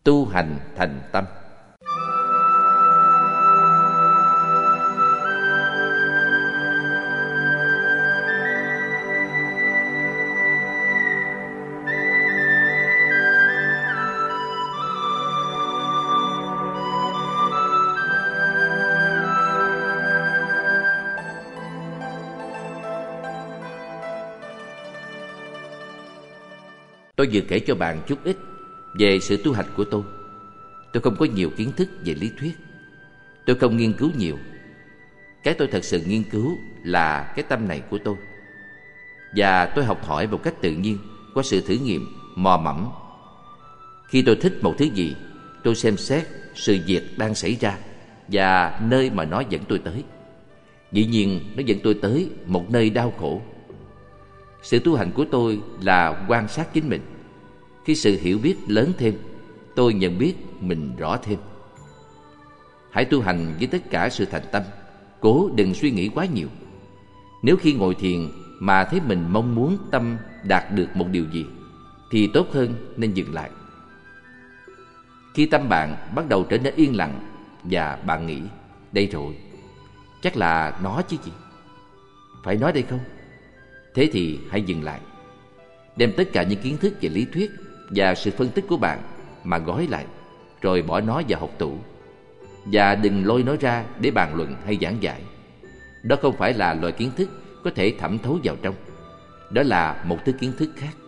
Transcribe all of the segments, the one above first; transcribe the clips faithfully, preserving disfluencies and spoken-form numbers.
tu hành thành tâm. Tôi vừa kể cho bạn chút ít về sự tu hành của tôi. Tôi không có nhiều kiến thức về lý thuyết. Tôi không nghiên cứu nhiều. Cái tôi thật sự nghiên cứu là cái tâm này của tôi. Và tôi học hỏi một cách tự nhiên qua sự thử nghiệm, mò mẫm. Khi tôi thích một thứ gì, tôi xem xét sự việc đang xảy ra và nơi mà nó dẫn tôi tới. Dĩ nhiên nó dẫn tôi tới một nơi đau khổ. Sự tu hành của tôi là quan sát chính mình. Khi sự hiểu biết lớn thêm, tôi nhận biết mình rõ thêm. Hãy tu hành với tất cả sự thành tâm. Cố đừng suy nghĩ quá nhiều. Nếu khi ngồi thiền mà thấy mình mong muốn tâm đạt được một điều gì, thì tốt hơn nên dừng lại. Khi tâm bạn bắt đầu trở nên yên lặng và bạn nghĩ, đây rồi, chắc là nó chứ gì, phải nói đây không? Thế thì hãy dừng lại. Đem tất cả những kiến thức về lý thuyết và sự phân tích của bạn mà gói lại, rồi bỏ nó vào hộp tủ. Và đừng lôi nó ra để bàn luận hay giảng giải. Đó không phải là loại kiến thức có thể thẩm thấu vào trong. Đó là một thứ kiến thức khác.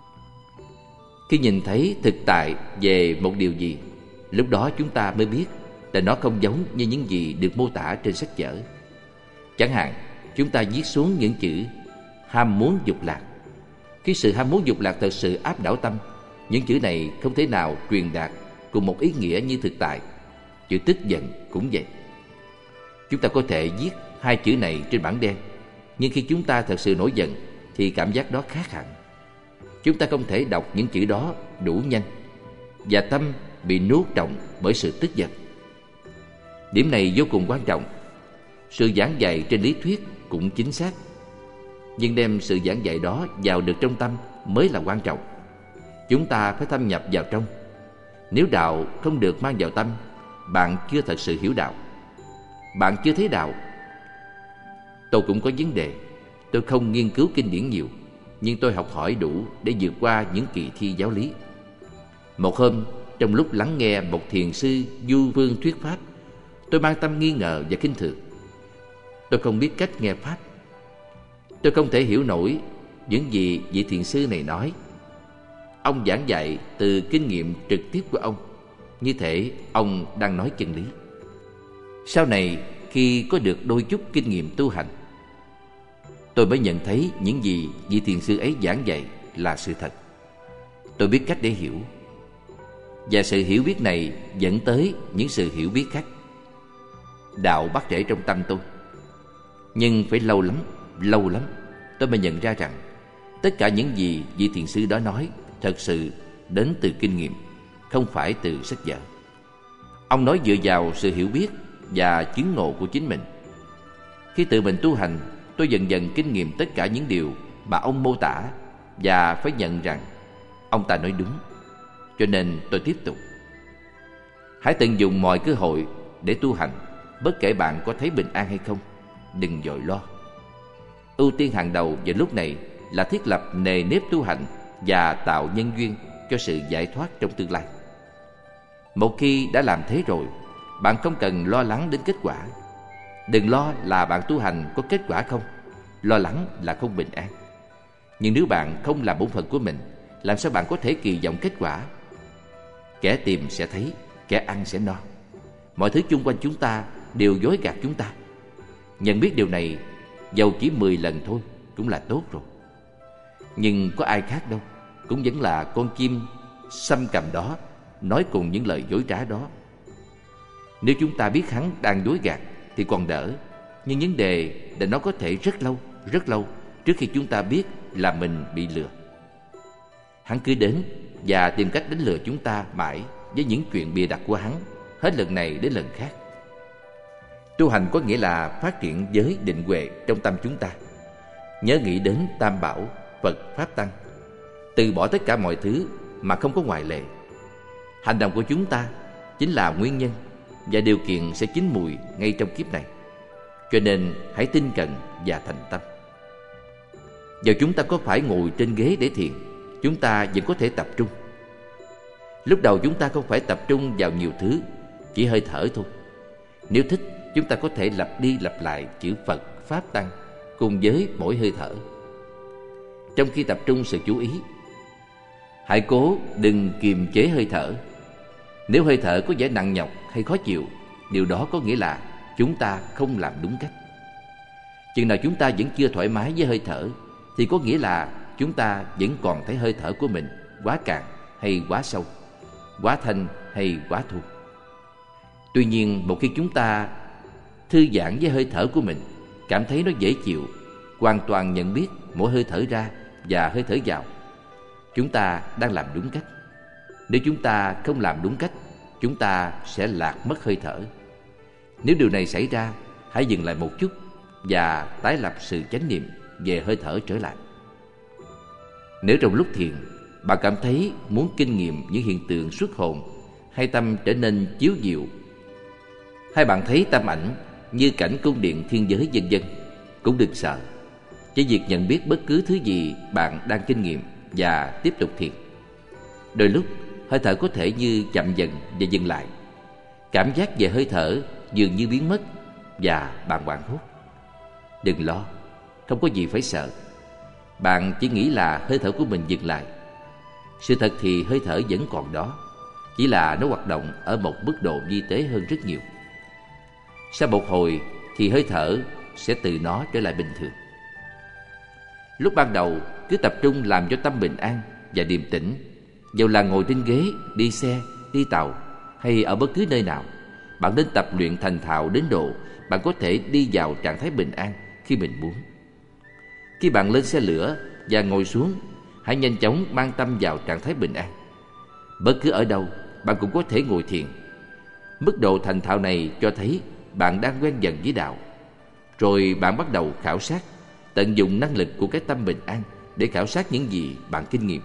Khi nhìn thấy thực tại về một điều gì, lúc đó chúng ta mới biết là nó không giống như những gì được mô tả trên sách vở. Chẳng hạn, chúng ta viết xuống những chữ ham muốn dục lạc. Khi sự ham muốn dục lạc thật sự áp đảo tâm, những chữ này không thể nào truyền đạt cùng một ý nghĩa như thực tại. Chữ tức giận cũng vậy. Chúng ta có thể viết hai chữ này trên bảng đen, nhưng khi chúng ta thật sự nổi giận thì cảm giác đó khác hẳn. Chúng ta không thể đọc những chữ đó đủ nhanh, và tâm bị nuốt trọn bởi sự tức giận. Điểm này vô cùng quan trọng. Sự giảng dạy trên lý thuyết cũng chính xác, nhưng đem sự giảng dạy đó vào được trong tâm mới là quan trọng. Chúng ta phải thâm nhập vào trong. Nếu đạo không được mang vào tâm, bạn chưa thật sự hiểu đạo. Bạn chưa thấy đạo. Tôi cũng có vấn đề. Tôi không nghiên cứu kinh điển nhiều, nhưng tôi học hỏi đủ để vượt qua những kỳ thi giáo lý. Một hôm, trong lúc lắng nghe một thiền sư du vương thuyết pháp, tôi mang tâm nghi ngờ và khinh thường. Tôi không biết cách nghe pháp. Tôi không thể hiểu nổi những gì vị thiền sư này nói. Ông giảng dạy từ kinh nghiệm trực tiếp của ông, như thể ông đang nói chân lý. Sau này, khi có được đôi chút kinh nghiệm tu hành, tôi mới nhận thấy những gì vị thiền sư ấy giảng dạy là sự thật. Tôi biết cách để hiểu, và sự hiểu biết này dẫn tới những sự hiểu biết khác. Đạo bắt rễ trong tâm tôi. Nhưng phải lâu lắm, lâu lắm tôi mới nhận ra rằng tất cả những gì vị thiền sư đó nói thật sự đến từ kinh nghiệm, không phải từ sách vở. Ông nói dựa vào sự hiểu biết và chứng ngộ của chính mình. Khi tự mình tu hành, tôi dần dần kinh nghiệm tất cả những điều mà ông mô tả, và phải nhận rằng ông ta nói đúng. Cho nên tôi tiếp tục. Hãy tận dụng mọi cơ hội để tu hành, bất kể bạn có thấy bình an hay không. Đừng vội lo. Ưu tiên hàng đầu vào lúc này là thiết lập nề nếp tu hành và tạo nhân duyên cho sự giải thoát trong tương lai. Một khi đã làm thế rồi, bạn không cần lo lắng đến kết quả. Đừng lo là bạn tu hành có kết quả không. Lo lắng là không bình an. Nhưng nếu bạn không làm bổn phận của mình, làm sao bạn có thể kỳ vọng kết quả? Kẻ tìm sẽ thấy, kẻ ăn sẽ no. Mọi thứ chung quanh chúng ta đều dối gạt chúng ta. Nhận biết điều này, dầu chỉ mười lần thôi cũng là tốt rồi. Nhưng có ai khác đâu, cũng vẫn là con chim xăm cầm đó, nói cùng những lời dối trá đó. Nếu chúng ta biết hắn đang dối gạt thì còn đỡ. Nhưng vấn đề là nó có thể rất lâu, rất lâu trước khi chúng ta biết là mình bị lừa. Hắn cứ đến và tìm cách đánh lừa chúng ta mãi với những chuyện bịa đặt của hắn, hết lần này đến lần khác. Tu hành có nghĩa là phát triển giới định huệ trong tâm chúng ta. Nhớ nghĩ đến Tam Bảo, Phật, Pháp, Tăng. Từ bỏ tất cả mọi thứ mà không có ngoại lệ. Hành động của chúng ta chính là nguyên nhân và điều kiện sẽ chín mùi ngay trong kiếp này. Cho nên hãy tinh cận và thành tâm. Dầu chúng ta có phải ngồi trên ghế để thiền, chúng ta vẫn có thể tập trung. Lúc đầu chúng ta không phải tập trung vào nhiều thứ, chỉ hơi thở thôi. Nếu thích, chúng ta có thể lặp đi lặp lại chữ Phật, Pháp, Tăng cùng với mỗi hơi thở. Trong khi tập trung sự chú ý, hãy cố đừng kiềm chế hơi thở. Nếu hơi thở có vẻ nặng nhọc hay khó chịu, điều đó có nghĩa là chúng ta không làm đúng cách. Chừng nào chúng ta vẫn chưa thoải mái với hơi thở, thì có nghĩa là chúng ta vẫn còn thấy hơi thở của mình quá cạn hay quá sâu, quá thanh hay quá thô. Tuy nhiên, một khi chúng ta thư giãn với hơi thở của mình, cảm thấy nó dễ chịu, hoàn toàn nhận biết mỗi hơi thở ra và hơi thở vào, chúng ta đang làm đúng cách. Nếu chúng ta không làm đúng cách, chúng ta sẽ lạc mất hơi thở. Nếu điều này xảy ra, hãy dừng lại một chút và tái lập sự chánh niệm về hơi thở trở lại. Nếu trong lúc thiền, bạn cảm thấy muốn kinh nghiệm những hiện tượng xuất hồn, hay tâm trở nên chiếu diệu, hay bạn thấy tâm ảnh như cảnh cung điện thiên giới vân vân, cũng đừng sợ. Chỉ việc nhận biết bất cứ thứ gì bạn đang kinh nghiệm và tiếp tục thiền. Đôi lúc hơi thở có thể như chậm dần và dừng lại. Cảm giác về hơi thở dường như biến mất và bạn hoảng hốt. Đừng lo, không có gì phải sợ. Bạn chỉ nghĩ là hơi thở của mình dừng lại. Sự thật thì hơi thở vẫn còn đó, chỉ là nó hoạt động ở một mức độ vi tế hơn rất nhiều. Sau một hồi thì hơi thở sẽ từ nó trở lại bình thường. Lúc ban đầu cứ tập trung làm cho tâm bình an và điềm tĩnh. Dầu là ngồi trên ghế, đi xe, đi tàu hay ở bất cứ nơi nào, bạn nên tập luyện thành thạo đến độ bạn có thể đi vào trạng thái bình an khi mình muốn. Khi bạn lên xe lửa và ngồi xuống, hãy nhanh chóng mang tâm vào trạng thái bình an. Bất cứ ở đâu, bạn cũng có thể ngồi thiền. Mức độ thành thạo này cho thấy bạn đang quen dần với đạo. Rồi bạn bắt đầu khảo sát, tận dụng năng lực của cái tâm bình an để khảo sát những gì bạn kinh nghiệm.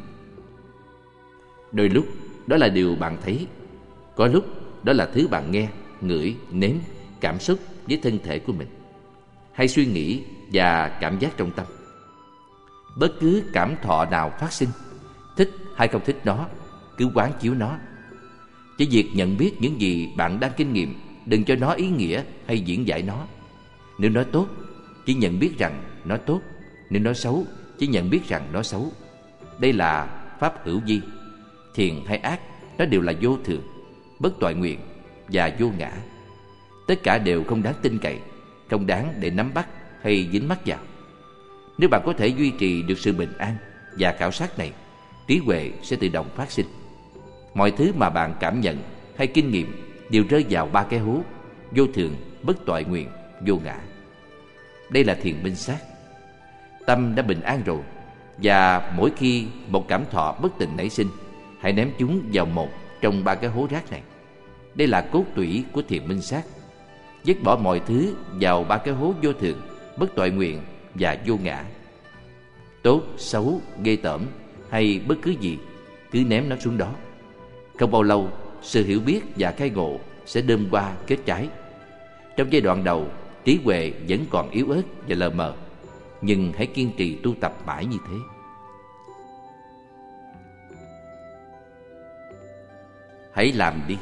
Đôi lúc đó là điều bạn thấy, có lúc đó là thứ bạn nghe, ngửi, nếm, cảm xúc với thân thể của mình, hay suy nghĩ và cảm giác trong tâm. Bất cứ cảm thọ nào phát sinh, thích hay không thích nó, cứ quán chiếu nó. Chỉ việc nhận biết những gì bạn đang kinh nghiệm, đừng cho nó ý nghĩa hay diễn giải nó. Nếu nó tốt, chỉ nhận biết rằng nó tốt. Nếu nó xấu, chỉ nhận biết rằng nó xấu. Đây là pháp hữu vi. Thiện hay ác, nó đều là vô thường, bất toại nguyện và vô ngã. Tất cả đều không đáng tin cậy, không đáng để nắm bắt hay dính mắc vào. Nếu bạn có thể duy trì được sự bình an và khảo sát này, trí huệ sẽ tự động phát sinh. Mọi thứ mà bạn cảm nhận hay kinh nghiệm đều rơi vào ba cái hố: vô thường, bất toại nguyện, vô ngã. Đây là thiền minh sát. Tâm đã bình an rồi, và mỗi khi một cảm thọ bất tịnh nảy sinh, hãy ném chúng vào một trong ba cái hố rác này. Đây là cốt tủy của thiền minh sát. Dứt bỏ mọi thứ vào ba cái hố vô thường, bất toại nguyện và vô ngã. Tốt, xấu, ghê tởm hay bất cứ gì, cứ ném nó xuống đó. Không bao lâu, sự hiểu biết và khai ngộ sẽ đơm hoa kết trái. Trong giai đoạn đầu, trí huệ vẫn còn yếu ớt và lờ mờ, nhưng hãy kiên trì tu tập mãi như thế. Hãy làm đi.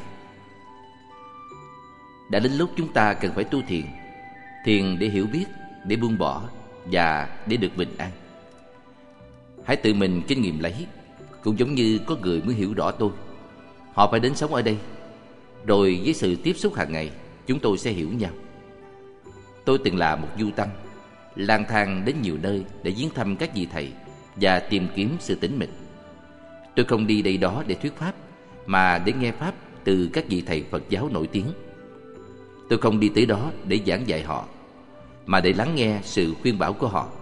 Đã đến lúc chúng ta cần phải tu thiền. Thiền để hiểu biết, để buông bỏ và để được bình an. Hãy tự mình kinh nghiệm lấy. Cũng giống như có người muốn hiểu rõ tôi, họ phải đến sống ở đây. Rồi với sự tiếp xúc hàng ngày, chúng tôi sẽ hiểu nhau. Tôi từng là một du tăng, lang thang đến nhiều nơi để viếng thăm các vị thầy và tìm kiếm sự tĩnh mịch. Tôi không đi đây đó để thuyết pháp, mà để nghe pháp từ các vị thầy Phật giáo nổi tiếng. Tôi không đi tới đó để giảng dạy họ, mà để lắng nghe sự khuyên bảo của họ.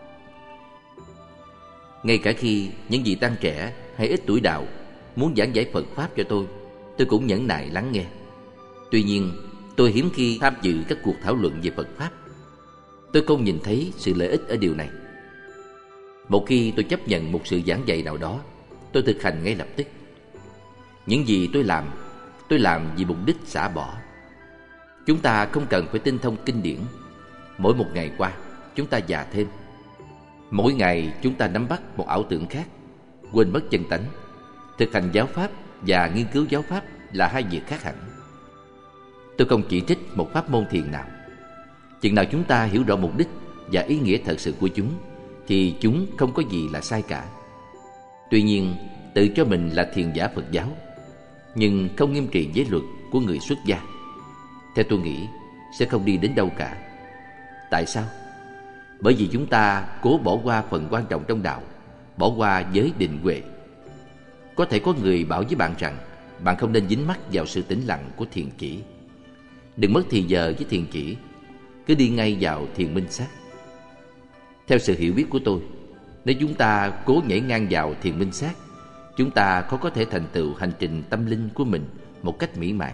Ngay cả khi những vị tăng trẻ hay ít tuổi đạo muốn giảng giải Phật pháp cho tôi, tôi cũng nhẫn nại lắng nghe. Tuy nhiên, tôi hiếm khi tham dự các cuộc thảo luận về Phật pháp. Tôi không nhìn thấy sự lợi ích ở điều này. Một khi tôi chấp nhận một sự giảng dạy nào đó, tôi thực hành ngay lập tức. Những gì tôi làm, tôi làm vì mục đích xả bỏ. Chúng ta không cần phải tinh thông kinh điển. Mỗi một ngày qua, chúng ta già thêm. Mỗi ngày chúng ta nắm bắt một ảo tưởng khác, quên mất chân tánh. Thực hành giáo pháp và nghiên cứu giáo pháp là hai việc khác hẳn. Tôi không chỉ trích một pháp môn thiền nào. Chừng nào chúng ta hiểu rõ mục đích và ý nghĩa thật sự của chúng, thì chúng không có gì là sai cả. Tuy nhiên, tự cho mình là thiền giả Phật giáo, nhưng không nghiêm trì giới luật của người xuất gia, theo tôi nghĩ sẽ không đi đến đâu cả. Tại sao? Bởi vì chúng ta cố bỏ qua phần quan trọng trong đạo, bỏ qua giới định huệ. Có thể có người bảo với bạn rằng bạn không nên dính mắc vào sự tĩnh lặng của thiền chỉ. Đừng mất thì giờ với thiền chỉ, cứ đi ngay vào thiền minh sát. Theo sự hiểu biết của tôi, nếu chúng ta cố nhảy ngang vào thiền minh sát, chúng ta khó có thể thành tựu hành trình tâm linh của mình một cách mỹ mãn.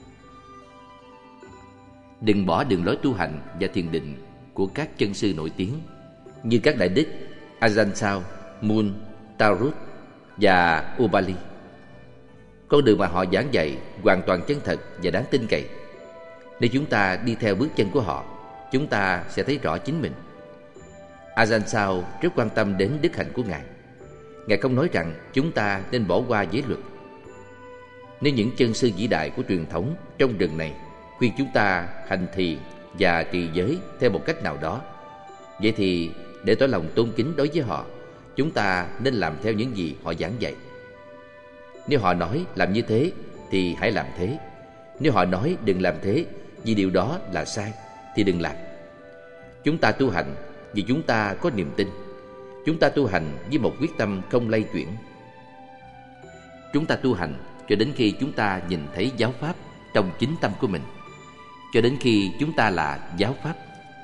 Đừng bỏ đường lối tu hành và thiền định của các chân sư nổi tiếng như các đại đức Ajahn Chah, Mun, Tarut và Ubali. Con đường mà họ giảng dạy hoàn toàn chân thật và đáng tin cậy. Nếu chúng ta đi theo bước chân của họ, chúng ta sẽ thấy rõ chính mình. Ajahn Chah rất quan tâm đến đức hạnh của Ngài. Ngài không nói rằng chúng ta nên bỏ qua giới luật. Nếu những chân sư vĩ đại của truyền thống trong rừng này khuyên chúng ta hành thiền và trì giới theo một cách nào đó, vậy thì để tỏ lòng tôn kính đối với họ, chúng ta nên làm theo những gì họ giảng dạy. Nếu họ nói làm như thế thì hãy làm thế. Nếu họ nói đừng làm thế vì điều đó là sai thì đừng làm. Chúng ta tu hành vì chúng ta có niềm tin. Chúng ta tu hành với một quyết tâm không lay chuyển. Chúng ta tu hành cho đến khi chúng ta nhìn thấy giáo pháp trong chính tâm của mình, cho đến khi chúng ta là giáo pháp.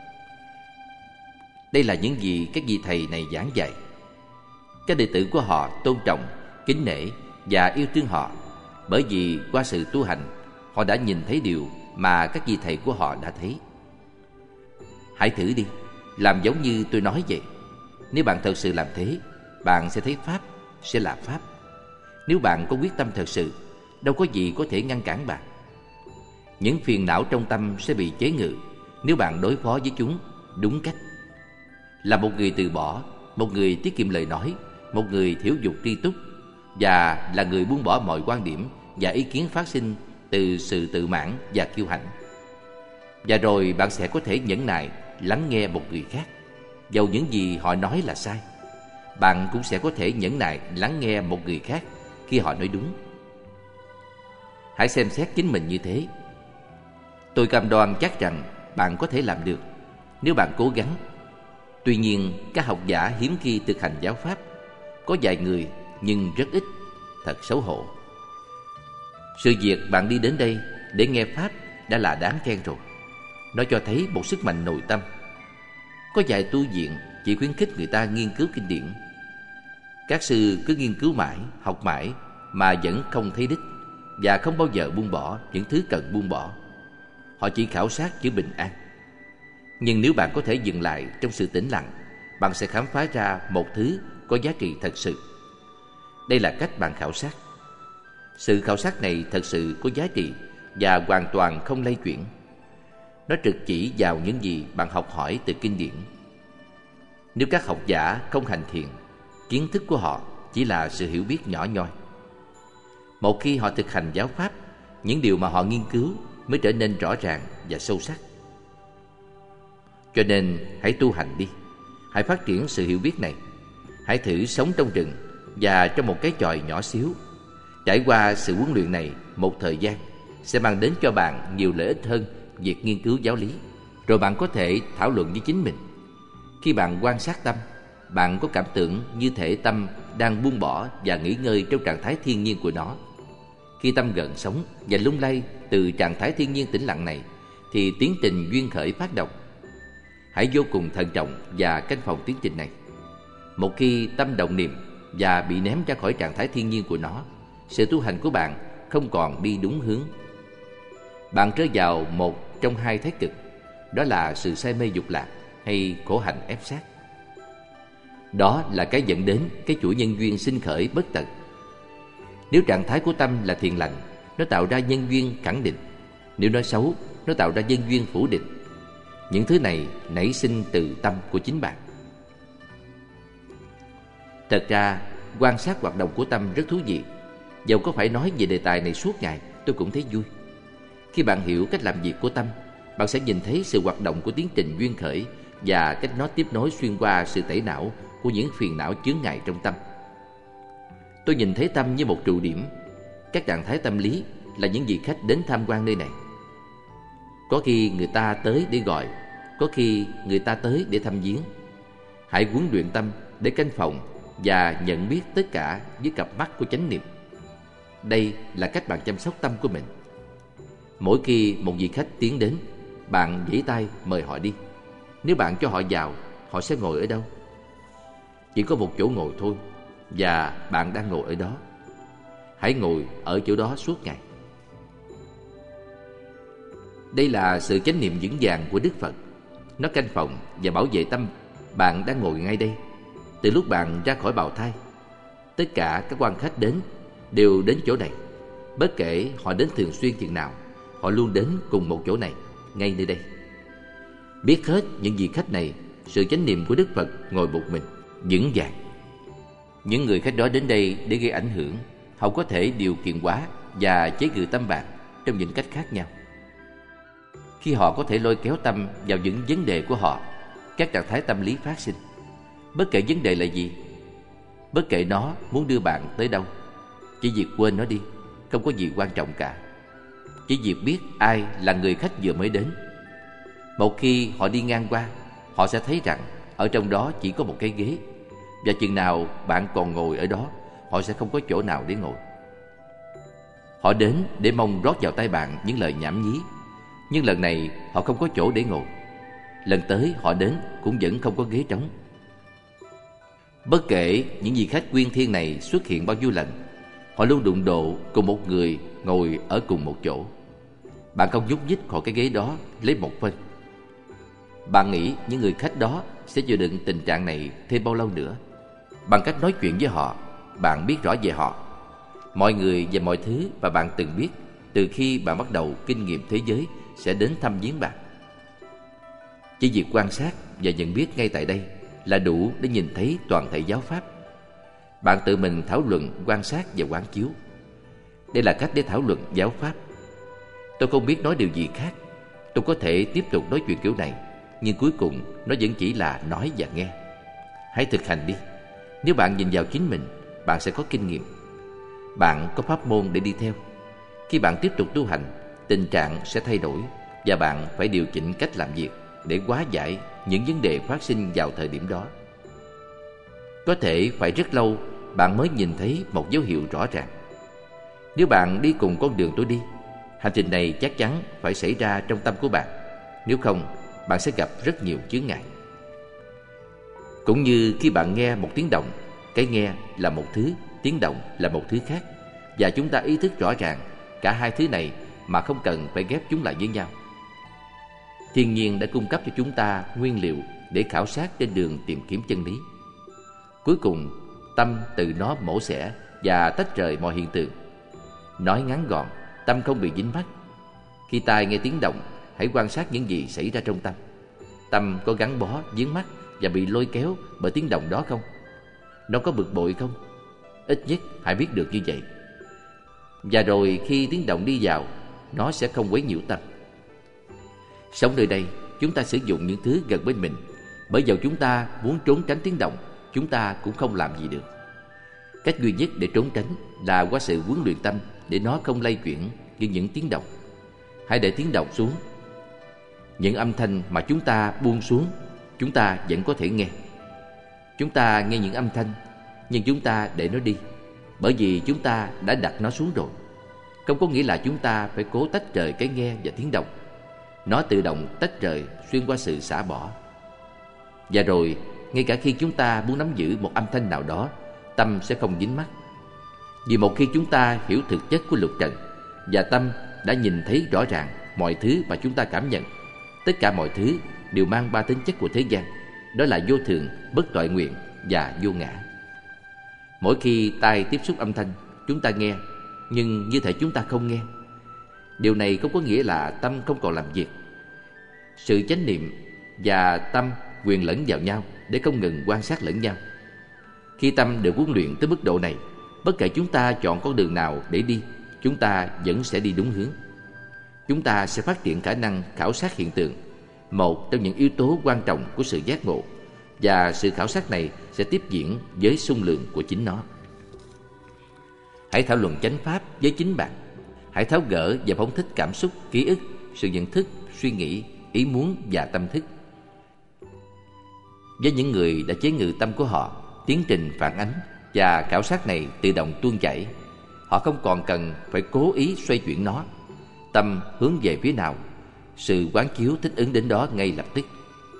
Đây là những gì các vị thầy này giảng dạy. Các đệ tử của họ tôn trọng, kính nể và yêu thương họ, bởi vì qua sự tu hành, họ đã nhìn thấy điều mà các vị thầy của họ đã thấy. Hãy thử đi, làm giống như tôi nói vậy. Nếu bạn thật sự làm thế, bạn sẽ thấy pháp, sẽ là pháp. Nếu bạn có quyết tâm thật sự, đâu có gì có thể ngăn cản bạn. Những phiền não trong tâm sẽ bị chế ngự nếu bạn đối phó với chúng đúng cách. Là một người từ bỏ, một người tiết kiệm lời nói, một người thiếu dục tri túc, và là người buông bỏ mọi quan điểm và ý kiến phát sinh từ sự tự mãn và kiêu hãnh. Và rồi bạn sẽ có thể nhẫn nại lắng nghe một người khác, dầu những gì họ nói là sai. Bạn cũng sẽ có thể nhẫn nại lắng nghe một người khác khi họ nói đúng. Hãy xem xét chính mình như thế. Tôi cam đoan chắc rằng bạn có thể làm được nếu bạn cố gắng. Tuy nhiên, các học giả hiếm khi thực hành giáo pháp. Có vài người nhưng rất ít, thật xấu hổ. Sự việc bạn đi đến đây để nghe pháp đã là đáng khen rồi. Nó cho thấy một sức mạnh nội tâm. Có vài tu viện chỉ khuyến khích người ta nghiên cứu kinh điển. Các sư cứ nghiên cứu mãi, học mãi mà vẫn không thấy đích, và không bao giờ buông bỏ những thứ cần buông bỏ. Họ chỉ khảo sát chữ bình an. Nhưng nếu bạn có thể dừng lại trong sự tĩnh lặng, bạn sẽ khám phá ra một thứ có giá trị thật sự. Đây là cách bạn khảo sát. Sự khảo sát này thật sự có giá trị và hoàn toàn không lay chuyển. Nó trực chỉ vào những gì bạn học hỏi từ kinh điển. Nếu các học giả không hành thiền, kiến thức của họ chỉ là sự hiểu biết nhỏ nhoi. Một khi họ thực hành giáo pháp, những điều mà họ nghiên cứu mới trở nên rõ ràng và sâu sắc. Cho nên hãy tu hành đi. Hãy phát triển sự hiểu biết này. Hãy thử sống trong rừng và trong một cái chòi nhỏ xíu. Trải qua sự huấn luyện này một thời gian sẽ mang đến cho bạn nhiều lợi ích hơn việc nghiên cứu giáo lý. Rồi bạn có thể thảo luận với chính mình. Khi bạn quan sát tâm, bạn có cảm tưởng như thể tâm đang buông bỏ và nghỉ ngơi trong trạng thái thiên nhiên của nó. Khi tâm gần sống và lung lay từ trạng thái thiên nhiên tĩnh lặng này, thì tiến trình duyên khởi phát động. Hãy vô cùng thận trọng và canh phòng tiến trình này. Một khi tâm động niệm và bị ném ra khỏi trạng thái thiên nhiên của nó, sự tu hành của bạn không còn đi đúng hướng. Bạn rơi vào một trong hai thái cực, đó là sự say mê dục lạc hay khổ hạnh ép sát. Đó là cái dẫn đến cái chuỗi nhân duyên sinh khởi bất tận. Nếu trạng thái của tâm là thiện lành, nó tạo ra nhân duyên khẳng định. Nếu nó xấu, nó tạo ra nhân duyên phủ định. Những thứ này nảy sinh từ tâm của chính bạn. Thật ra, quan sát hoạt động của tâm rất thú vị. Dẫu có phải nói về đề tài này suốt ngày, tôi cũng thấy vui. Khi bạn hiểu cách làm việc của tâm, bạn sẽ nhìn thấy sự hoạt động của tiến trình duyên khởi và cách nó tiếp nối xuyên qua sự tẩy não của những phiền não chướng ngại trong tâm. Tôi nhìn thấy tâm như một trụ điểm. Các trạng thái tâm lý là những vị khách đến tham quan nơi này. Có khi người ta tới để gọi, có khi người ta tới để thăm viếng. Hãy huấn luyện tâm để canh phòng và nhận biết tất cả với cặp mắt của chánh niệm. Đây là cách bạn chăm sóc tâm của mình. Mỗi khi một vị khách tiến đến, bạn vẫy tay mời họ đi. Nếu bạn cho họ vào, họ sẽ ngồi ở đâu? Chỉ có một chỗ ngồi thôi, và bạn đang ngồi ở đó. Hãy ngồi ở chỗ đó suốt ngày. Đây là sự chánh niệm vững vàng của Đức Phật. Nó canh phòng và bảo vệ tâm bạn đang ngồi ngay đây. Từ lúc bạn ra khỏi bào thai, tất cả các quan khách đến đều đến chỗ này. Bất kể họ đến thường xuyên chừng nào, họ luôn đến cùng một chỗ này, ngay nơi đây. Biết hết những vị khách này, sự chánh niệm của Đức Phật ngồi một mình, vững vàng. Những người khách đó đến đây để gây ảnh hưởng, họ có thể điều kiện hóa và chế ngự tâm bạn trong những cách khác nhau. Khi họ có thể lôi kéo tâm vào những vấn đề của họ, các trạng thái tâm lý phát sinh. Bất kể vấn đề là gì, bất kể nó muốn đưa bạn tới đâu, chỉ việc quên nó đi, không có gì quan trọng cả. Chỉ việc biết ai là người khách vừa mới đến. Một khi họ đi ngang qua, họ sẽ thấy rằng ở trong đó chỉ có một cái ghế, và chừng nào bạn còn ngồi ở đó, họ sẽ không có chỗ nào để ngồi. Họ đến để mong rót vào tay bạn những lời nhảm nhí, nhưng lần này họ không có chỗ để ngồi. Lần tới họ đến cũng vẫn không có ghế trống. Bất kể những vị khách quyên thiên này xuất hiện bao nhiêu lần, họ luôn đụng độ cùng một người ngồi ở cùng một chỗ. Bạn không nhúc nhích khỏi cái ghế đó lấy một phân. Bạn nghĩ những người khách đó sẽ chịu đựng tình trạng này thêm bao lâu nữa? Bằng cách nói chuyện với họ, bạn biết rõ về họ, mọi người và mọi thứ mà bạn từng biết từ khi bạn bắt đầu kinh nghiệm thế giới sẽ đến thăm viếng bạn. Chỉ việc quan sát và nhận biết ngay tại đây là đủ để nhìn thấy toàn thể giáo pháp. Bạn tự mình thảo luận, quan sát và quán chiếu. Đây là cách để thảo luận giáo pháp. Tôi không biết nói điều gì khác. Tôi có thể tiếp tục nói chuyện kiểu này, nhưng cuối cùng nó vẫn chỉ là nói và nghe. Hãy thực hành đi. Nếu bạn nhìn vào chính mình, bạn sẽ có kinh nghiệm. Bạn có pháp môn để đi theo. Khi bạn tiếp tục tu hành, tình trạng sẽ thay đổi và bạn phải điều chỉnh cách làm việc để hóa giải những vấn đề phát sinh vào thời điểm đó. Có thể phải rất lâu bạn mới nhìn thấy một dấu hiệu rõ ràng. Nếu bạn đi cùng con đường tôi đi, hành trình này chắc chắn phải xảy ra trong tâm của bạn. Nếu không, bạn sẽ gặp rất nhiều chướng ngại. Cũng như khi bạn nghe một tiếng động, cái nghe là một thứ, tiếng động là một thứ khác, và chúng ta ý thức rõ ràng cả hai thứ này mà không cần phải ghép chúng lại với nhau. Thiên nhiên đã cung cấp cho chúng ta nguyên liệu để khảo sát trên đường tìm kiếm chân lý. Cuối cùng, tâm từ nó mổ xẻ và tách rời mọi hiện tượng. Nói ngắn gọn, tâm không bị dính mắc. Khi tai nghe tiếng động, hãy quan sát những gì xảy ra trong tâm. Tâm có gắn bó, dính mắc và bị lôi kéo bởi tiếng động đó không? Nó có bực bội không? Ít nhất hãy biết được như vậy. Và rồi khi tiếng động đi vào, nó sẽ không quấy nhiễu tâm. Sống nơi đây, chúng ta sử dụng những thứ gần bên mình. Bởi dầu chúng ta muốn trốn tránh tiếng động, chúng ta cũng không làm gì được. Cách duy nhất để trốn tránh là qua sự huấn luyện tâm để nó không lay chuyển với những tiếng động. Hãy để tiếng động xuống. Những âm thanh mà chúng ta buông xuống, chúng ta vẫn có thể nghe. Chúng ta nghe những âm thanh, nhưng chúng ta để nó đi, bởi vì chúng ta đã đặt nó xuống rồi. Không có nghĩa là chúng ta phải cố tách rời cái nghe và tiếng động. Nó tự động tách rời xuyên qua sự xả bỏ. Và rồi, ngay cả khi chúng ta muốn nắm giữ một âm thanh nào đó, tâm sẽ không dính mắc. Vì một khi chúng ta hiểu thực chất của lục trần và tâm đã nhìn thấy rõ ràng mọi thứ mà chúng ta cảm nhận, tất cả mọi thứ đều mang ba tính chất của thế gian. Đó là vô thường, bất toại nguyện và vô ngã. Mỗi khi tai tiếp xúc âm thanh, chúng ta nghe, nhưng như thể chúng ta không nghe. Điều này không có nghĩa là tâm không còn làm việc. Sự chánh niệm và tâm quyền lẫn vào nhau để không ngừng quan sát lẫn nhau. Khi tâm được huấn luyện tới mức độ này, bất kể chúng ta chọn con đường nào để đi, chúng ta vẫn sẽ đi đúng hướng. Chúng ta sẽ phát triển khả năng khảo sát hiện tượng, một trong những yếu tố quan trọng của sự giác ngộ, và sự khảo sát này sẽ tiếp diễn với xung lượng của chính nó. Hãy thảo luận chánh pháp với chính bạn. Hãy tháo gỡ và phóng thích cảm xúc, ký ức, sự nhận thức, suy nghĩ, ý muốn và tâm thức. Với những người đã chế ngự tâm của họ, tiến trình phản ánh và khảo sát này tự động tuôn chảy. Họ không còn cần phải cố ý xoay chuyển nó. Tâm hướng về phía nào, sự quán chiếu thích ứng đến đó ngay lập tức.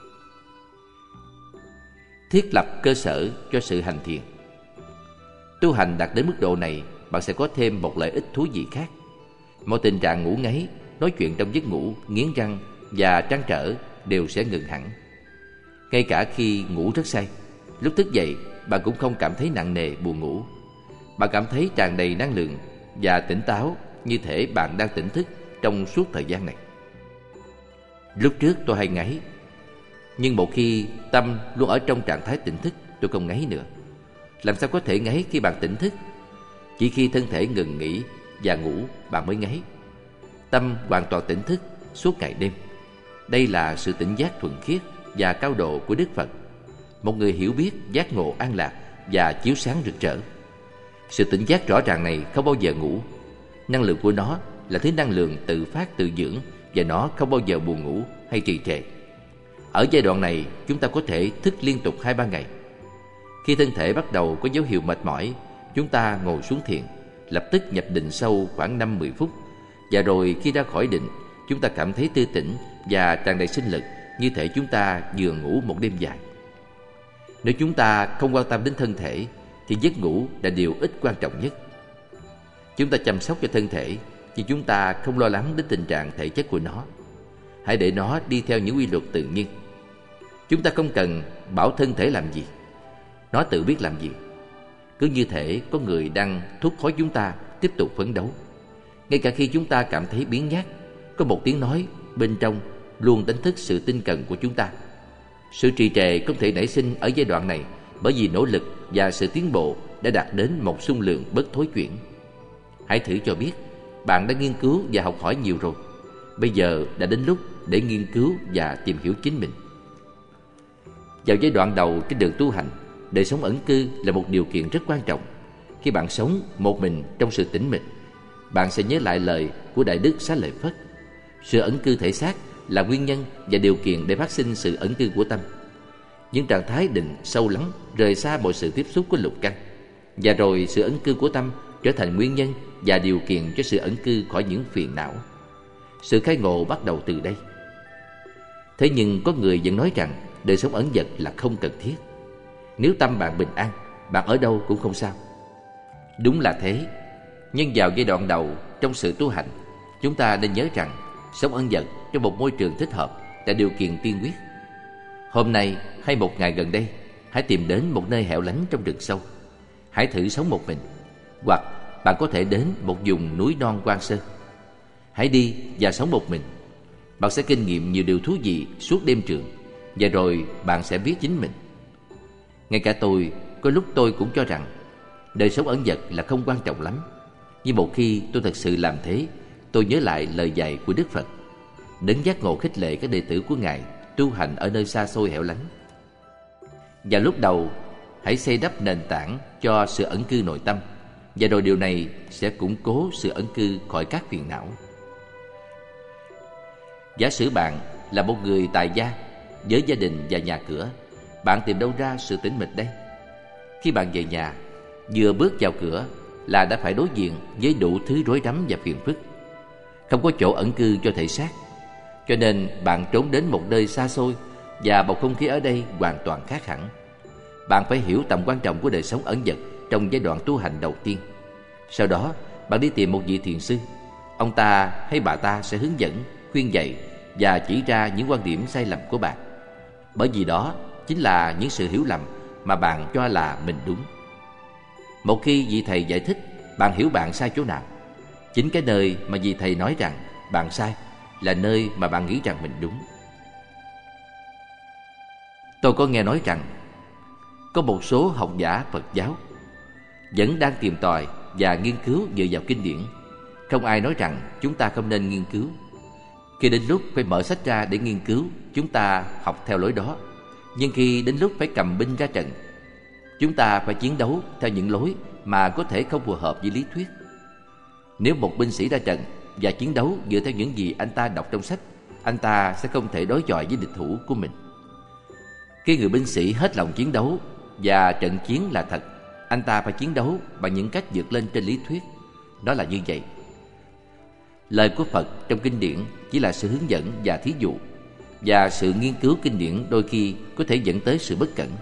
Thiết lập cơ sở cho sự hành thiền. Tu hành đạt đến mức độ này, bạn sẽ có thêm một lợi ích thú vị khác. Mọi tình trạng ngủ ngáy, nói chuyện trong giấc ngủ, nghiến răng và trăn trở đều sẽ ngừng hẳn. Ngay cả khi ngủ rất say, lúc thức dậy, bạn cũng không cảm thấy nặng nề buồn ngủ. Bạn cảm thấy tràn đầy năng lượng và tỉnh táo, như thể bạn đang tỉnh thức trong suốt thời gian này. Lúc trước tôi hay ngáy, nhưng một khi tâm luôn ở trong trạng thái tỉnh thức, tôi không ngáy nữa. Làm sao có thể ngáy khi bạn tỉnh thức? Chỉ khi thân thể ngừng nghỉ và ngủ, bạn mới ngáy. Tâm hoàn toàn tỉnh thức suốt ngày đêm. Đây là sự tỉnh giác thuần khiết và cao độ của Đức Phật, một người hiểu biết, giác ngộ an lạc và chiếu sáng rực rỡ. Sự tỉnh giác rõ ràng này không bao giờ ngủ. Năng lượng của nó là thứ năng lượng tự phát tự dưỡng, và nó không bao giờ buồn ngủ hay trì trệ. Ở giai đoạn này, chúng ta có thể thức liên tục hai ba ngày. Khi thân thể bắt đầu có dấu hiệu mệt mỏi, chúng ta ngồi xuống thiền, lập tức nhập định sâu khoảng năm mười phút, và rồi khi ra khỏi định, chúng ta cảm thấy tươi tỉnh và tràn đầy sinh lực, như thể chúng ta vừa ngủ một đêm dài. Nếu chúng ta không quan tâm đến thân thể, thì giấc ngủ là điều ít quan trọng nhất. Chúng ta chăm sóc cho thân thể, nhưng chúng ta không lo lắng đến tình trạng thể chất của nó. Hãy để nó đi theo những quy luật tự nhiên. Chúng ta không cần bảo thân thể làm gì, nó tự biết làm gì. Cứ như thể có người đang thúc hối chúng ta tiếp tục phấn đấu. Ngay cả khi chúng ta cảm thấy biếng nhác, có một tiếng nói bên trong luôn đánh thức sự tinh cần của chúng ta. Sự trì trệ không thể nảy sinh ở giai đoạn này, bởi vì nỗ lực và sự tiến bộ đã đạt đến một xung lượng bất thối chuyển. Hãy thử cho biết, bạn đã nghiên cứu và học hỏi nhiều rồi. Bây giờ đã đến lúc để nghiên cứu và tìm hiểu chính mình. Vào giai đoạn đầu trên đường tu hành, đời sống ẩn cư là một điều kiện rất quan trọng. Khi bạn sống một mình trong sự tĩnh mịch, bạn sẽ nhớ lại lời của Đại Đức Xá Lợi Phất. Sự ẩn cư thể xác là nguyên nhân và điều kiện để phát sinh sự ẩn cư của tâm. Những trạng thái định sâu lắng, rời xa mọi sự tiếp xúc của lục căn, và rồi sự ẩn cư của tâm trở thành nguyên nhân và điều kiện cho sự ẩn cư khỏi những phiền não. Sự khai ngộ bắt đầu từ đây. Thế nhưng có người vẫn nói rằng đời sống ẩn dật là không cần thiết. Nếu tâm bạn bình an, bạn ở đâu cũng không sao. Đúng là thế. Nhưng vào giai đoạn đầu trong sự tu hành, chúng ta nên nhớ rằng sống ẩn dật trong một môi trường thích hợp là điều kiện tiên quyết. Hôm nay hay một ngày gần đây, hãy tìm đến một nơi hẻo lánh trong rừng sâu. Hãy thử sống một mình. Hoặc bạn có thể đến một vùng núi non hoang sơ. Hãy đi và sống một mình. Bạn sẽ kinh nghiệm nhiều điều thú vị suốt đêm trường, và rồi bạn sẽ biết chính mình. Ngay cả tôi, có lúc tôi cũng cho rằng đời sống ẩn dật là không quan trọng lắm. Nhưng một khi tôi thật sự làm thế, tôi nhớ lại lời dạy của Đức Phật. Đấng giác ngộ khích lệ các đệ tử của Ngài tu hành ở nơi xa xôi hẻo lánh. Và lúc đầu, hãy xây đắp nền tảng cho sự ẩn cư nội tâm, và rồi điều này sẽ củng cố sự ẩn cư khỏi các phiền não. Giả sử bạn là một người tại gia với gia đình và nhà cửa, bạn tìm đâu ra sự tĩnh mịch đây? Khi bạn về nhà, vừa bước vào cửa là đã phải đối diện với đủ thứ rối rắm và phiền phức. Không có chỗ ẩn cư cho thể xác, cho nên bạn trốn đến một nơi xa xôi, và bầu không khí ở đây hoàn toàn khác hẳn. Bạn phải hiểu tầm quan trọng của đời sống ẩn dật trong giai đoạn tu hành đầu tiên. Sau đó, bạn đi tìm một vị thiền sư. Ông ta hay bà ta sẽ hướng dẫn, khuyên dạy và chỉ ra những quan điểm sai lầm của bạn. Bởi vì đó chính là những sự hiểu lầm mà bạn cho là mình đúng. Một khi vị thầy giải thích bạn hiểu bạn sai chỗ nào. Chính cái nơi mà vì thầy nói rằng bạn sai là nơi mà bạn nghĩ rằng mình đúng. Tôi có nghe nói rằng có một số học giả Phật giáo vẫn đang tìm tòi và nghiên cứu dựa vào kinh điển. Không ai nói rằng chúng ta không nên nghiên cứu. Khi đến lúc phải mở sách ra để nghiên cứu, chúng ta học theo lối đó. Nhưng khi đến lúc phải cầm binh ra trận, chúng ta phải chiến đấu theo những lối mà có thể không phù hợp với lý thuyết. Nếu một binh sĩ ra trận và chiến đấu dựa theo những gì anh ta đọc trong sách, anh ta sẽ không thể đối chọi với địch thủ của mình. Khi người binh sĩ hết lòng chiến đấu và trận chiến là thật, anh ta phải chiến đấu bằng những cách vượt lên trên lý thuyết. Đó là như vậy. Lời của Phật trong kinh điển chỉ là sự hướng dẫn và thí dụ, và sự nghiên cứu kinh điển đôi khi có thể dẫn tới sự bất cẩn.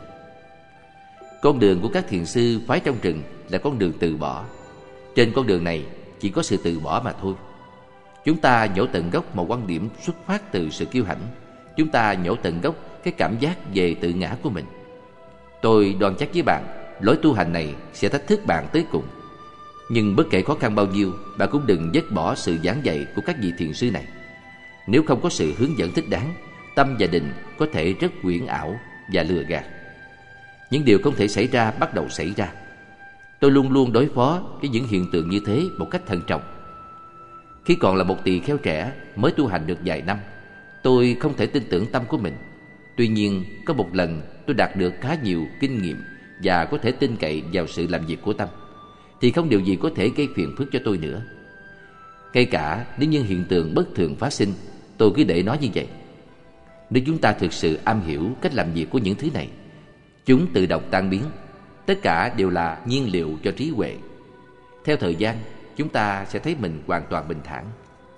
Con đường của các thiền sư phái trong rừng là con đường từ bỏ. Trên con đường này chỉ có sự từ bỏ mà thôi. Chúng ta nhổ tận gốc một quan điểm xuất phát từ sự kiêu hãnh. Chúng ta nhổ tận gốc cái cảm giác về tự ngã của mình. Tôi đoan chắc với bạn, lối tu hành này sẽ thách thức bạn tới cùng. Nhưng bất kể khó khăn bao nhiêu, bạn cũng đừng vứt bỏ sự giảng dạy của các vị thiền sư này. Nếu không có sự hướng dẫn thích đáng, tâm và định có thể rất quyển ảo và lừa gạt. Những điều không thể xảy ra bắt đầu xảy ra. Tôi luôn luôn đối phó với những hiện tượng như thế một cách thận trọng. Khi còn là một tỳ kheo trẻ mới tu hành được vài năm, tôi không thể tin tưởng tâm của mình. Tuy nhiên, có một lần tôi đạt được khá nhiều kinh nghiệm và có thể tin cậy vào sự làm việc của tâm, thì không điều gì có thể gây phiền phức cho tôi nữa. Ngay cả nếu những hiện tượng bất thường phát sinh, tôi cứ để nó như vậy. Nếu chúng ta thực sự am hiểu cách làm việc của những thứ này, chúng tự động tan biến. Tất cả đều là nhiên liệu cho trí huệ. Theo thời gian, chúng ta sẽ thấy mình hoàn toàn bình thản.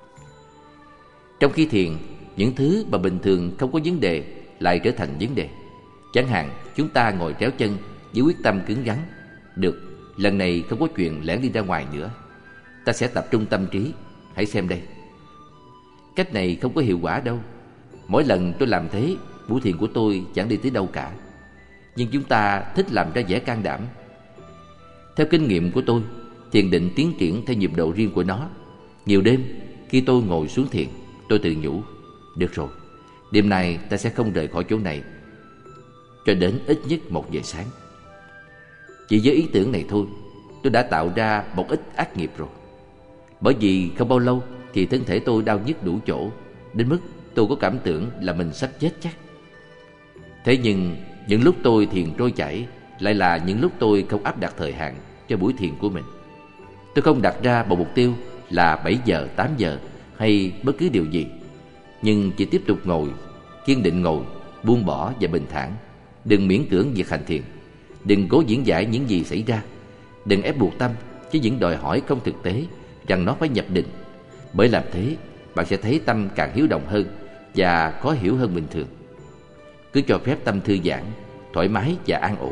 Trong khi thiền, những thứ mà bình thường không có vấn đề lại trở thành vấn đề. Chẳng hạn, chúng ta ngồi tréo chân với quyết tâm cứng rắn. Được, lần này không có chuyện lẻn đi ra ngoài nữa. Ta sẽ tập trung tâm trí. Hãy xem đây. Cách này không có hiệu quả đâu. Mỗi lần tôi làm thế, buổi thiền của tôi chẳng đi tới đâu cả. Nhưng chúng ta thích làm ra vẻ can đảm. Theo kinh nghiệm của tôi, thiền định tiến triển theo nhịp độ riêng của nó. Nhiều đêm, khi tôi ngồi xuống thiền, tôi tự nhủ: được rồi, đêm nay ta sẽ không rời khỏi chỗ này cho đến ít nhất một giờ sáng. Chỉ với ý tưởng này thôi, tôi đã tạo ra một ít ác nghiệp rồi. Bởi vì không bao lâu thì thân thể tôi đau nhức đủ chỗ, đến mức tôi có cảm tưởng là mình sắp chết chắc. Thế nhưng những lúc tôi thiền trôi chảy lại là những lúc tôi không áp đặt thời hạn cho buổi thiền của mình. Tôi không đặt ra một mục tiêu là bảy giờ, tám giờ hay bất cứ điều gì, nhưng chỉ tiếp tục ngồi, kiên định ngồi, buông bỏ và bình thản. Đừng miễn cưỡng việc hành thiền. Đừng cố diễn giải những gì xảy ra. Đừng ép buộc tâm với những đòi hỏi không thực tế rằng nó phải nhập định. Bởi làm thế, bạn sẽ thấy tâm càng hiếu động hơn và khó hiểu hơn bình thường. Cứ cho phép tâm thư giãn, thoải mái và an ổn.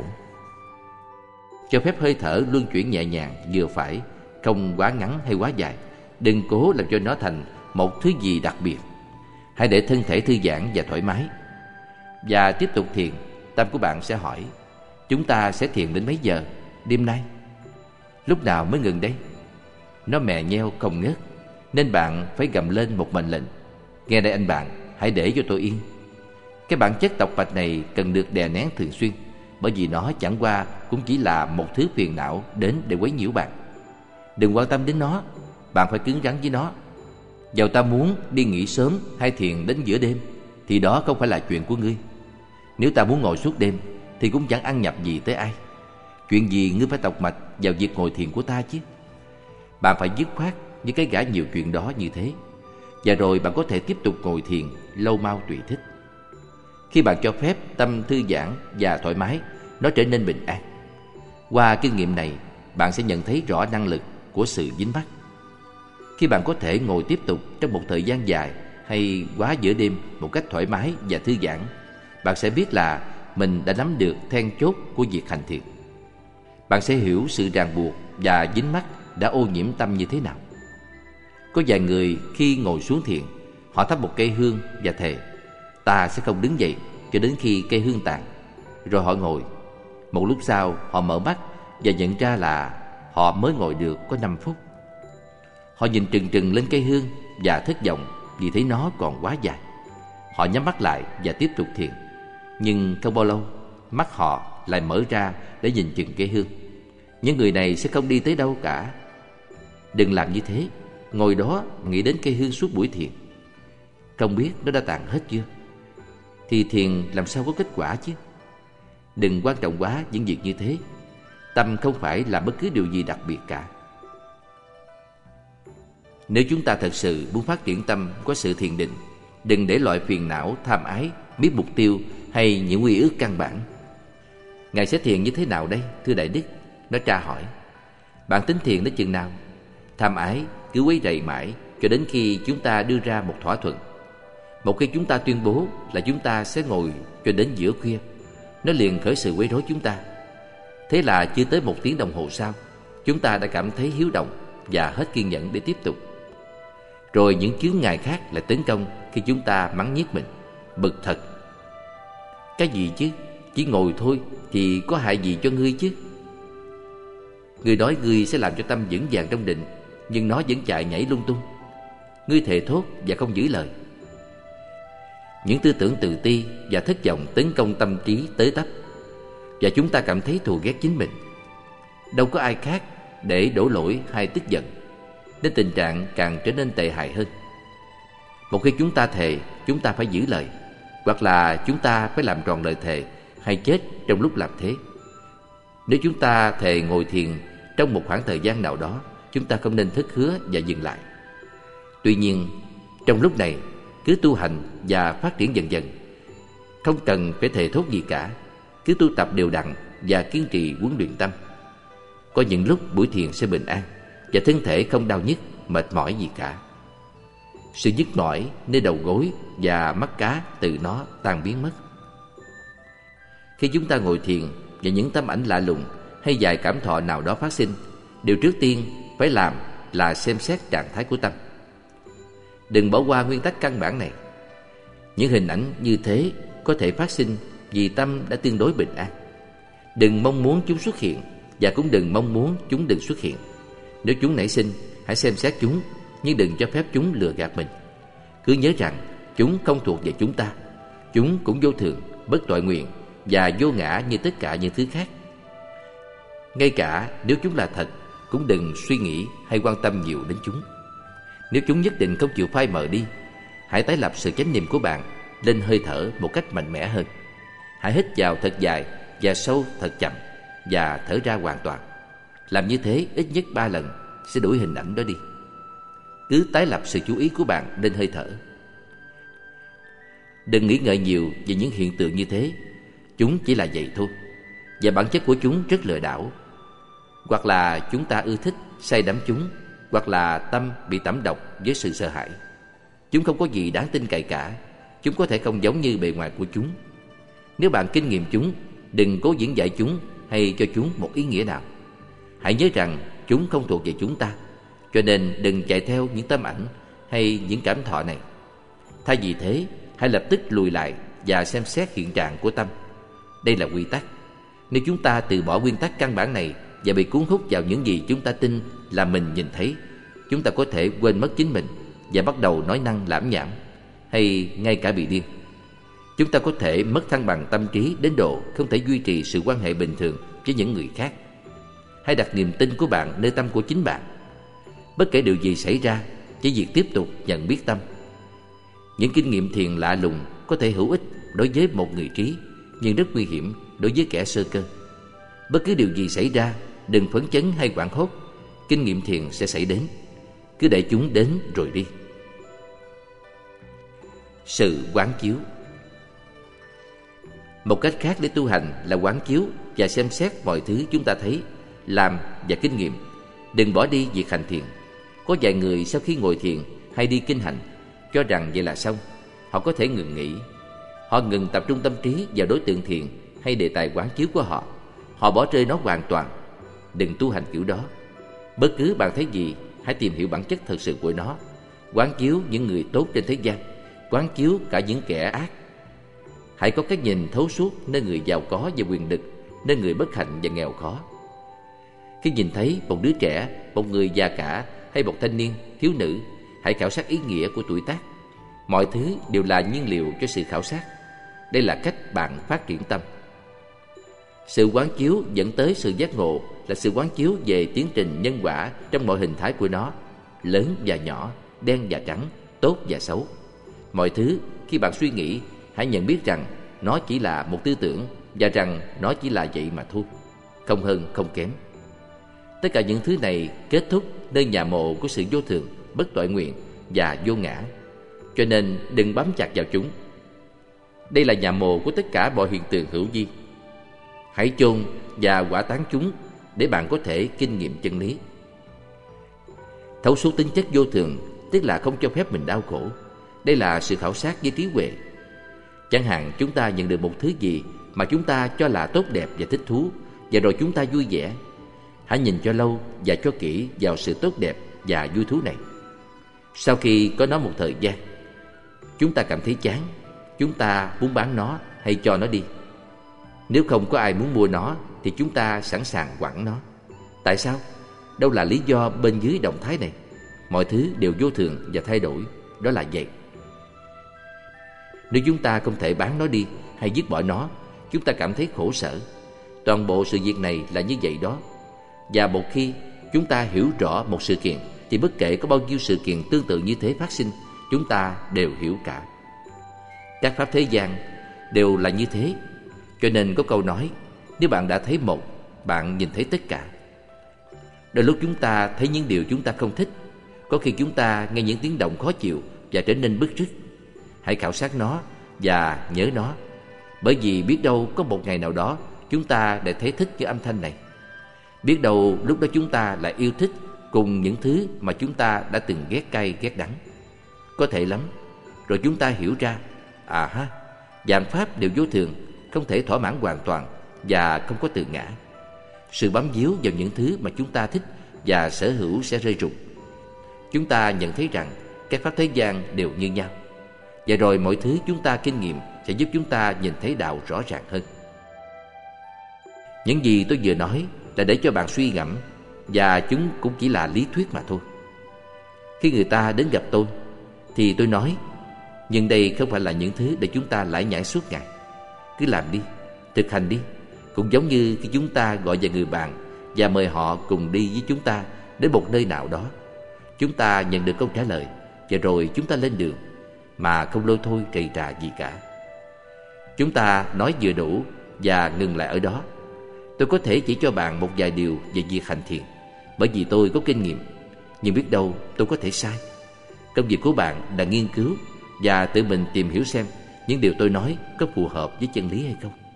Cho phép hơi thở luân chuyển nhẹ nhàng, vừa phải, không quá ngắn hay quá dài. Đừng cố làm cho nó thành một thứ gì đặc biệt. Hãy để thân thể thư giãn và thoải mái. Và tiếp tục thiền. Tâm của bạn sẽ hỏi: chúng ta sẽ thiền đến mấy giờ đêm nay? Lúc nào mới ngừng đây? Nó mè nheo không ngớt, nên bạn phải gầm lên một mệnh lệnh: nghe đây anh bạn, hãy để cho tôi yên. Cái bản chất tọc mạch này cần được đè nén thường xuyên, bởi vì nó chẳng qua cũng chỉ là một thứ phiền não đến để quấy nhiễu bạn. Đừng quan tâm đến nó, bạn phải cứng rắn với nó. Dầu ta muốn đi nghỉ sớm hay thiền đến giữa đêm thì đó không phải là chuyện của ngươi. Nếu ta muốn ngồi suốt đêm thì cũng chẳng ăn nhập gì tới ai. Chuyện gì ngươi phải tọc mạch vào việc ngồi thiền của ta chứ? Bạn phải dứt khoát với cái gã nhiều chuyện đó như thế, và rồi bạn có thể tiếp tục ngồi thiền lâu mau tùy thích. Khi bạn cho phép tâm thư giãn và thoải mái, nó trở nên bình an. Qua kinh nghiệm này, bạn sẽ nhận thấy rõ năng lực của sự dính mắc. Khi bạn có thể ngồi tiếp tục trong một thời gian dài hay quá giữa đêm một cách thoải mái và thư giãn, bạn sẽ biết là mình đã nắm được then chốt của việc hành thiền. Bạn sẽ hiểu sự ràng buộc và dính mắc đã ô nhiễm tâm như thế nào. Có vài người khi ngồi xuống thiền, họ thắp một cây hương và thề: ta sẽ không đứng dậy cho đến khi cây hương tàn. Rồi họ ngồi. Một lúc sau họ mở mắt và nhận ra là họ mới ngồi được có năm phút. Họ nhìn trừng trừng lên cây hương và thất vọng vì thấy nó còn quá dài. Họ nhắm mắt lại và tiếp tục thiền. Nhưng không bao lâu, mắt họ lại mở ra để nhìn chừng cây hương. Những người này sẽ không đi tới đâu cả. Đừng làm như thế. Ngồi đó nghĩ đến cây hương suốt buổi thiền. Không biết nó đã tàn hết chưa? Thì thiền làm sao có kết quả chứ? Đừng quan trọng quá những việc như thế. Tâm không phải là bất cứ điều gì đặc biệt cả. Nếu chúng ta thật sự muốn phát triển tâm có sự thiền định, đừng để loại phiền não, tham ái, biết mục tiêu hay những uy ước căn bản. Ngài sẽ thiền như thế nào đây, thưa Đại Đức? Nó tra hỏi. Bạn tính thiền đến chừng nào? Tham ái cứ quấy rầy mãi cho đến khi chúng ta đưa ra một thỏa thuận. Một khi chúng ta tuyên bố là chúng ta sẽ ngồi cho đến giữa khuya, nó liền khởi sự quấy rối chúng ta. Thế là chưa tới một tiếng đồng hồ sau, chúng ta đã cảm thấy hiếu động và hết kiên nhẫn để tiếp tục. Rồi những chướng ngại khác lại tấn công khi chúng ta mắng nhiếc mình. Bực thật. Cái gì chứ? Chỉ ngồi thôi thì có hại gì cho ngươi chứ? Ngươi nói ngươi sẽ làm cho tâm vững vàng trong định, nhưng nó vẫn chạy nhảy lung tung. Ngươi thề thốt và không giữ lời. Những tư tưởng tự ti và thất vọng tấn công tâm trí tới tấp, và chúng ta cảm thấy thù ghét chính mình. Đâu có ai khác để đổ lỗi hay tức giận, nên tình trạng càng trở nên tệ hại hơn. Một khi chúng ta thề, chúng ta phải giữ lời, hoặc là chúng ta phải làm tròn lời thề hay chết trong lúc làm thế. Nếu chúng ta thề ngồi thiền trong một khoảng thời gian nào đó, chúng ta không nên thất hứa và dừng lại. Tuy nhiên, trong lúc này cứ tu hành và phát triển dần dần. Không cần phải thề thốt gì cả. Cứ tu tập đều đặn và kiên trì huấn luyện tâm. Có những lúc buổi thiền sẽ bình an và thân thể không đau nhức, mệt mỏi gì cả. Sự nhức mỏi nơi đầu gối và mắt cá từ nó tan biến mất. Khi chúng ta ngồi thiền và những tấm ảnh lạ lùng hay vài cảm thọ nào đó phát sinh, điều trước tiên phải làm là xem xét trạng thái của tâm. Đừng bỏ qua nguyên tắc căn bản này. Những hình ảnh như thế có thể phát sinh vì tâm đã tương đối bình an. Đừng mong muốn chúng xuất hiện, và cũng đừng mong muốn chúng đừng xuất hiện. Nếu chúng nảy sinh, hãy xem xét chúng, nhưng đừng cho phép chúng lừa gạt mình. Cứ nhớ rằng chúng không thuộc về chúng ta. Chúng cũng vô thường, bất toại nguyện và vô ngã như tất cả những thứ khác. Ngay cả nếu chúng là thật, cũng đừng suy nghĩ hay quan tâm nhiều đến chúng. Nếu chúng nhất định không chịu phai mờ đi, hãy tái lập sự chánh niệm của bạn lên hơi thở một cách mạnh mẽ hơn. Hãy hít vào thật dài và sâu thật chậm, và thở ra hoàn toàn. Làm như thế ít nhất ba lần sẽ đuổi hình ảnh đó đi. Cứ tái lập sự chú ý của bạn lên hơi thở. Đừng nghĩ ngợi nhiều về những hiện tượng như thế. Chúng chỉ là vậy thôi, và bản chất của chúng rất lừa đảo. Hoặc là chúng ta ưa thích say đắm chúng, hoặc là tâm bị tẩm độc với sự sợ hãi. Chúng không có gì đáng tin cậy cả. Chúng có thể không giống như bề ngoài của chúng. Nếu bạn kinh nghiệm chúng, đừng cố diễn giải chúng hay cho chúng một ý nghĩa nào. Hãy nhớ rằng chúng không thuộc về chúng ta, cho nên đừng chạy theo những tấm ảnh hay những cảm thọ này. Thay vì thế, hãy lập tức lùi lại và xem xét hiện trạng của tâm. Đây là quy tắc. Nếu chúng ta từ bỏ nguyên tắc căn bản này và bị cuốn hút vào những gì chúng ta tin là mình nhìn thấy, chúng ta có thể quên mất chính mình và bắt đầu nói năng lảm nhảm, hay ngay cả bị điên. Chúng ta có thể mất thăng bằng tâm trí đến độ không thể duy trì sự quan hệ bình thường với những người khác. Hãy đặt niềm tin của bạn nơi tâm của chính bạn. Bất kể điều gì xảy ra, chỉ việc tiếp tục nhận biết tâm. Những kinh nghiệm thiền lạ lùng có thể hữu ích đối với một người trí, nhưng rất nguy hiểm đối với kẻ sơ cơ. Bất cứ điều gì xảy ra, đừng phấn chấn hay hoảng hốt. Kinh nghiệm thiền sẽ xảy đến. Cứ để chúng đến rồi đi. Sự quán chiếu. Một cách khác để tu hành là quán chiếu và xem xét mọi thứ chúng ta thấy, làm và kinh nghiệm. Đừng bỏ đi việc hành thiền. Có vài người sau khi ngồi thiền hay đi kinh hành cho rằng vậy là xong. Họ có thể ngừng nghỉ. Họ ngừng tập trung tâm trí vào đối tượng thiền hay đề tài quán chiếu của họ. Họ bỏ rơi nó hoàn toàn. Đừng tu hành kiểu đó. Bất cứ bạn thấy gì, hãy tìm hiểu bản chất thật sự của nó. Quán chiếu những người tốt trên thế gian, quán chiếu cả những kẻ ác. Hãy có cái nhìn thấu suốt nơi người giàu có và quyền lực, nơi người bất hạnh và nghèo khó. Khi nhìn thấy một đứa trẻ, một người già cả hay một thanh niên, thiếu nữ, hãy khảo sát ý nghĩa của tuổi tác. Mọi thứ đều là nhiên liệu cho sự khảo sát. Đây là cách bạn phát triển tâm. Sự quán chiếu dẫn tới sự giác ngộ là sự quán chiếu về tiến trình nhân quả trong mọi hình thái của nó, lớn và nhỏ, đen và trắng, tốt và xấu. Mọi thứ khi bạn suy nghĩ, hãy nhận biết rằng nó chỉ là một tư tưởng và rằng nó chỉ là vậy mà thôi, không hơn không kém. Tất cả những thứ này kết thúc nơi nhà mộ của sự vô thường, bất toại nguyện và vô ngã. Cho nên đừng bám chặt vào chúng. Đây là nhà mộ của tất cả mọi hiện tượng hữu vi. Hãy chôn và hỏa táng chúng để bạn có thể kinh nghiệm chân lý. Thấu suốt tính chất vô thường tức là không cho phép mình đau khổ. Đây là sự khảo sát với trí huệ. Chẳng hạn chúng ta nhận được một thứ gì mà chúng ta cho là tốt đẹp và thích thú, và rồi chúng ta vui vẻ. Hãy nhìn cho lâu và cho kỹ vào sự tốt đẹp và vui thú này. Sau khi có nó một thời gian, chúng ta cảm thấy chán, chúng ta muốn bán nó hay cho nó đi. Nếu không có ai muốn mua nó thì chúng ta sẵn sàng quẳng nó. Tại sao? Đâu là lý do bên dưới động thái này? Mọi thứ đều vô thường và thay đổi. Đó là vậy. Nếu chúng ta không thể bán nó đi hay dứt bỏ nó, chúng ta cảm thấy khổ sở. Toàn bộ sự việc này là như vậy đó. Và một khi chúng ta hiểu rõ một sự kiện thì bất kể có bao nhiêu sự kiện tương tự như thế phát sinh, chúng ta đều hiểu cả. Các pháp thế gian đều là như thế. Cho nên có câu nói, nếu bạn đã thấy một, bạn nhìn thấy tất cả. Đôi lúc chúng ta thấy những điều chúng ta không thích. Có khi chúng ta nghe những tiếng động khó chịu và trở nên bức rứt. Hãy khảo sát nó và nhớ nó. Bởi vì biết đâu có một ngày nào đó chúng ta lại thấy thích cái âm thanh này. Biết đâu lúc đó chúng ta lại yêu thích cùng những thứ mà chúng ta đã từng ghét cay ghét đắng. Có thể lắm. Rồi chúng ta hiểu ra, à ha, vạn pháp đều vô thường, không thể thỏa mãn hoàn toàn và không có từ ngã. Sự bám víu vào những thứ mà chúng ta thích và sở hữu sẽ rơi rụng. Chúng ta nhận thấy rằng các pháp thế gian đều như nhau. Và rồi mọi thứ chúng ta kinh nghiệm sẽ giúp chúng ta nhìn thấy đạo rõ ràng hơn. Những gì tôi vừa nói là để cho bạn suy ngẫm, và chúng cũng chỉ là lý thuyết mà thôi. Khi người ta đến gặp tôi thì tôi nói, nhưng đây không phải là những thứ để chúng ta lải nhải suốt ngày. Cứ làm đi, thực hành đi. Cũng giống như khi chúng ta gọi về người bạn và mời họ cùng đi với chúng ta đến một nơi nào đó. Chúng ta nhận được câu trả lời và rồi chúng ta lên đường mà không lôi thôi trầy trà gì cả. Chúng ta nói vừa đủ và ngừng lại ở đó. Tôi có thể chỉ cho bạn một vài điều về việc hành thiền, bởi vì tôi có kinh nghiệm. Nhưng biết đâu tôi có thể sai. Công việc của bạn là nghiên cứu và tự mình tìm hiểu xem những điều tôi nói có phù hợp với chân lý hay không.